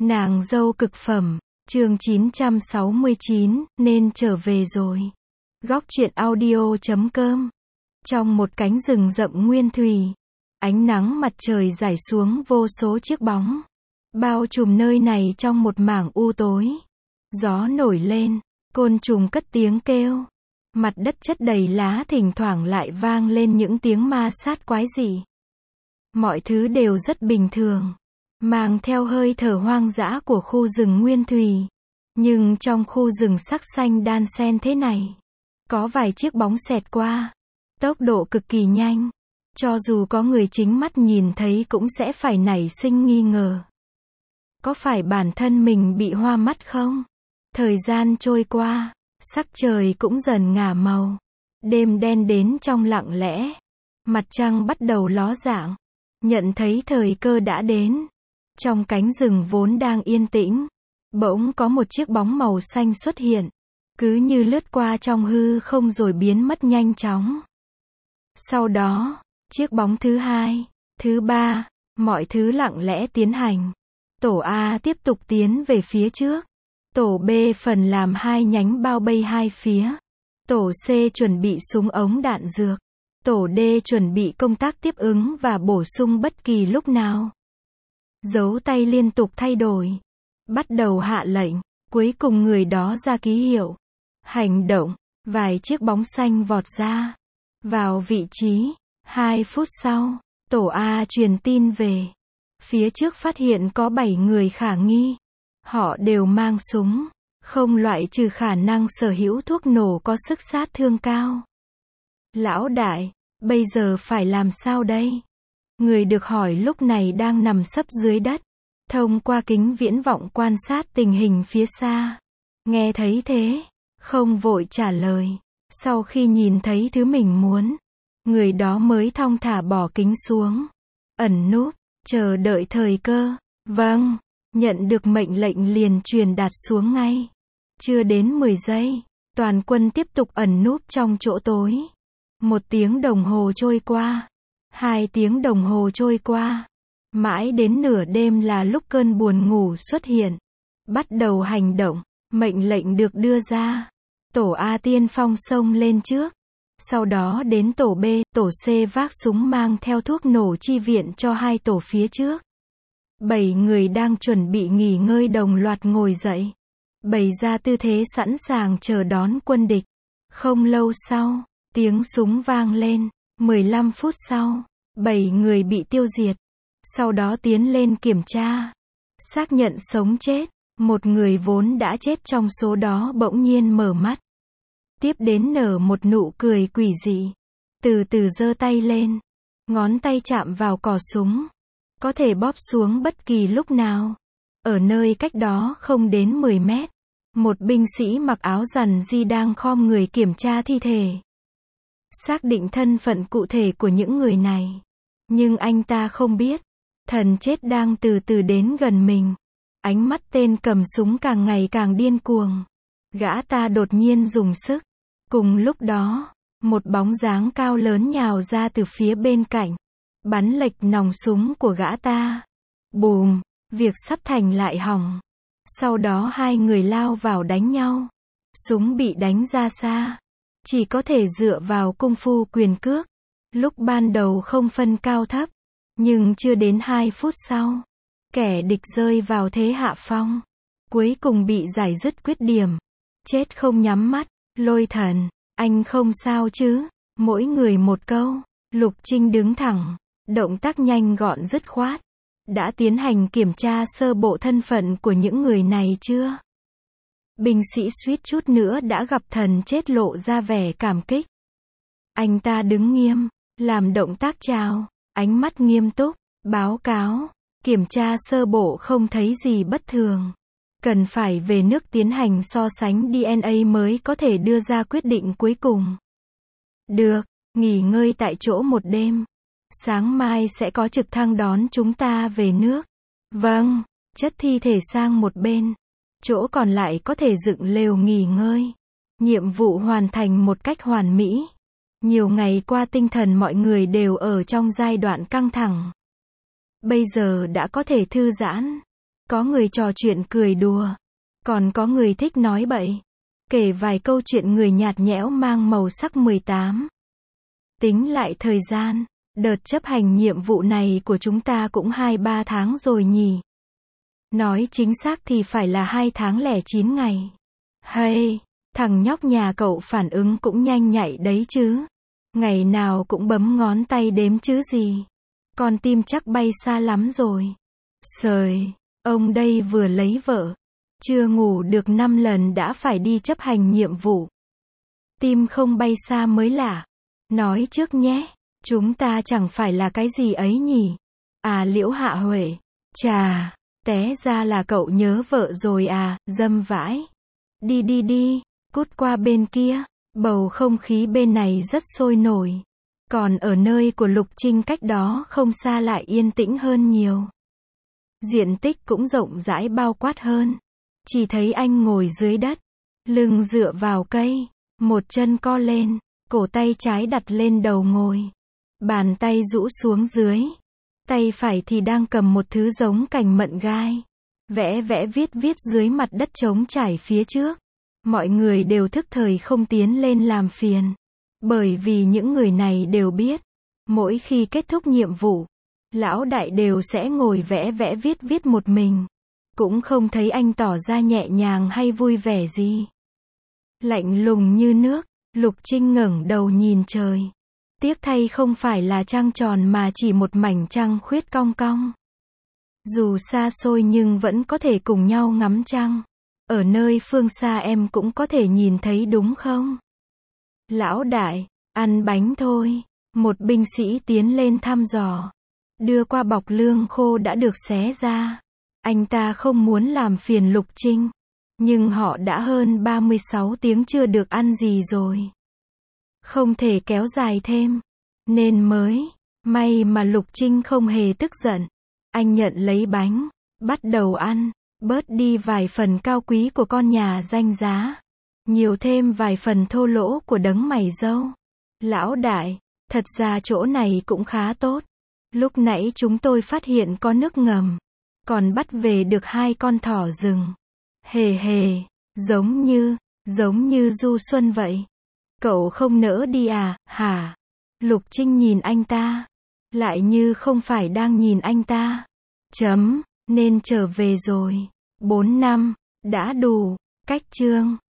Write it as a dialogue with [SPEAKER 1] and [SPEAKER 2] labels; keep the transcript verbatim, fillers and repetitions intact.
[SPEAKER 1] Nàng dâu cực phẩm, chương chín trăm sáu mươi chín, nên trở về rồi. Góc truyện audio chấm com. Trong một cánh rừng rậm nguyên thủy, ánh nắng mặt trời rải xuống vô số chiếc bóng, bao trùm nơi này trong một mảng u tối. Gió nổi lên, côn trùng cất tiếng kêu. Mặt đất chất đầy lá, thỉnh thoảng lại vang lên những tiếng ma sát quái dị. Mọi thứ đều rất bình thường, mang theo hơi thở hoang dã của khu rừng nguyên thủy. Nhưng trong khu rừng sắc xanh đan xen thế này, có vài chiếc bóng xẹt qua, tốc độ cực kỳ nhanh. Cho dù có người chính mắt nhìn thấy cũng sẽ phải nảy sinh nghi ngờ. Có phải bản thân mình bị hoa mắt không? Thời gian trôi qua, sắc trời cũng dần ngả màu. Đêm đen đến trong lặng lẽ. Mặt trăng bắt đầu ló dạng. Nhận thấy thời cơ đã đến. Trong cánh rừng vốn đang yên tĩnh, bỗng có một chiếc bóng màu xanh xuất hiện. Cứ như lướt qua trong hư không rồi biến mất nhanh chóng. Sau đó, chiếc bóng thứ hai, thứ ba, mọi thứ lặng lẽ tiến hành. Tổ A tiếp tục tiến về phía trước. Tổ B phần làm hai nhánh bao vây hai phía. Tổ C chuẩn bị súng ống đạn dược. Tổ D chuẩn bị công tác tiếp ứng và bổ sung bất kỳ lúc nào. Dấu tay liên tục thay đổi. Bắt đầu hạ lệnh. Cuối cùng người đó ra ký hiệu. Hành động. Vài chiếc bóng xanh vọt ra. Vào vị trí. Hai phút sau, tổ A truyền tin về. Phía trước phát hiện có bảy người khả nghi. Họ đều mang súng, không loại trừ khả năng sở hữu thuốc nổ có sức sát thương cao. Lão đại, bây giờ phải làm sao đây? Người được hỏi lúc này đang nằm sấp dưới đất, thông qua kính viễn vọng quan sát tình hình phía xa. Nghe thấy thế, không vội trả lời. Sau khi nhìn thấy thứ mình muốn, người đó mới thong thả bỏ kính xuống, ẩn núp, chờ đợi thời cơ. Vâng, nhận được mệnh lệnh liền truyền đạt xuống ngay. Chưa đến mười giây, toàn quân tiếp tục ẩn núp trong chỗ tối. Một tiếng đồng hồ trôi qua, hai tiếng đồng hồ trôi qua, mãi đến nửa đêm là lúc cơn buồn ngủ xuất hiện. Bắt đầu hành động, mệnh lệnh được đưa ra. Tổ A tiên phong xông lên trước. Sau đó đến tổ B, tổ C vác súng mang theo thuốc nổ chi viện cho hai tổ phía trước. Bảy người đang chuẩn bị nghỉ ngơi đồng loạt ngồi dậy, bày ra tư thế sẵn sàng chờ đón quân địch. Không lâu sau, tiếng súng vang lên. mười lăm phút sau, bảy người bị tiêu diệt. Sau đó tiến lên kiểm tra, xác nhận sống chết. Một người vốn đã chết trong số đó bỗng nhiên mở mắt. Tiếp đến nở một nụ cười quỷ dị. Từ từ giơ tay lên. Ngón tay chạm vào cò súng. Có thể bóp xuống bất kỳ lúc nào. Ở nơi cách đó không đến mười mét. Một binh sĩ mặc áo rằn di đang khom người kiểm tra thi thể. Xác định thân phận cụ thể của những người này. Nhưng anh ta không biết. Thần chết đang từ từ đến gần mình. Ánh mắt tên cầm súng càng ngày càng điên cuồng. Gã ta đột nhiên dùng sức. Cùng lúc đó, một bóng dáng cao lớn nhào ra từ phía bên cạnh, bắn lệch nòng súng của gã ta. Bùm, việc sắp thành lại hỏng. Sau đó hai người lao vào đánh nhau. Súng bị đánh ra xa. Chỉ có thể dựa vào công phu quyền cước. Lúc ban đầu không phân cao thấp. Nhưng chưa đến hai phút sau, kẻ địch rơi vào thế hạ phong. Cuối cùng bị giải dứt khuyết điểm. Chết không nhắm mắt. Lôi thần, anh không sao chứ? Mỗi người một câu. Lục Trinh đứng thẳng, động tác nhanh gọn dứt khoát. Đã tiến hành kiểm tra sơ bộ thân phận của những người này chưa? Binh sĩ suýt chút nữa đã gặp thần chết lộ ra vẻ cảm kích. Anh ta đứng nghiêm, làm động tác chào, ánh mắt nghiêm túc, báo cáo, kiểm tra sơ bộ không thấy gì bất thường. Cần phải về nước tiến hành so sánh đê en a mới có thể đưa ra quyết định cuối cùng. Được, nghỉ ngơi tại chỗ một đêm. Sáng mai sẽ có trực thăng đón chúng ta về nước. Vâng, chất thi thể sang một bên. Chỗ còn lại có thể dựng lều nghỉ ngơi. Nhiệm vụ hoàn thành một cách hoàn mỹ. Nhiều ngày qua tinh thần mọi người đều ở trong giai đoạn căng thẳng. Bây giờ đã có thể thư giãn. Có người trò chuyện cười đùa, còn có người thích nói bậy, kể vài câu chuyện người nhạt nhẽo mang màu sắc mười tám. Tính lại thời gian, đợt chấp hành nhiệm vụ này của chúng ta cũng hai ba tháng rồi nhỉ. Nói chính xác thì phải là hai tháng lẻ chín ngày. Hay, thằng nhóc nhà cậu phản ứng cũng nhanh nhạy đấy chứ. Ngày nào cũng bấm ngón tay đếm chứ gì. Con tim chắc bay xa lắm rồi. Sời, ông đây vừa lấy vợ, chưa ngủ được năm lần đã phải đi chấp hành nhiệm vụ. Tim không bay xa mới lạ. Nói trước nhé, chúng ta chẳng phải là cái gì ấy nhỉ. À Liễu Hạ Huệ, chà, té ra là cậu nhớ vợ rồi à, dâm vãi. Đi đi đi, cút qua bên kia, bầu không khí bên này rất sôi nổi. Còn ở nơi của Lục Trinh cách đó không xa lại yên tĩnh hơn nhiều. Diện tích cũng rộng rãi bao quát hơn. Chỉ thấy anh ngồi dưới đất, lưng dựa vào cây, một chân co lên, cổ tay trái đặt lên đầu ngồi. Bàn tay rũ xuống dưới. Tay phải thì đang cầm một thứ giống cành mận gai. Vẽ vẽ viết viết dưới mặt đất trống trải phía trước. Mọi người đều thức thời không tiến lên làm phiền. Bởi vì những người này đều biết, mỗi khi kết thúc nhiệm vụ, lão đại đều sẽ ngồi vẽ vẽ viết viết một mình. Cũng không thấy anh tỏ ra nhẹ nhàng hay vui vẻ gì. Lạnh lùng như nước, Lục Trinh ngẩng đầu nhìn trời. Tiếc thay không phải là trăng tròn mà chỉ một mảnh trăng khuyết cong cong. Dù xa xôi nhưng vẫn có thể cùng nhau ngắm trăng. Ở nơi phương xa em cũng có thể nhìn thấy đúng không? Lão đại, ăn bánh thôi. Một binh sĩ tiến lên thăm dò. Đưa qua bọc lương khô đã được xé ra. Anh ta không muốn làm phiền Lục Trinh. Nhưng họ đã hơn ba mươi sáu tiếng chưa được ăn gì rồi. Không thể kéo dài thêm. Nên mới. May mà Lục Trinh không hề tức giận. Anh nhận lấy bánh. Bắt đầu ăn. Bớt đi vài phần cao quý của con nhà danh giá. Nhiều thêm vài phần thô lỗ của đấng mày râu. Lão đại, thật ra chỗ này cũng khá tốt. Lúc nãy chúng tôi phát hiện có nước ngầm. Còn bắt về được hai con thỏ rừng. Hề hề, giống như, giống như du xuân vậy. Cậu không nỡ đi à, hả? Lục Trinh nhìn anh ta. Lại như không phải đang nhìn anh ta. Chấm, nên trở về rồi. Bốn năm, đã đủ. Cách chương.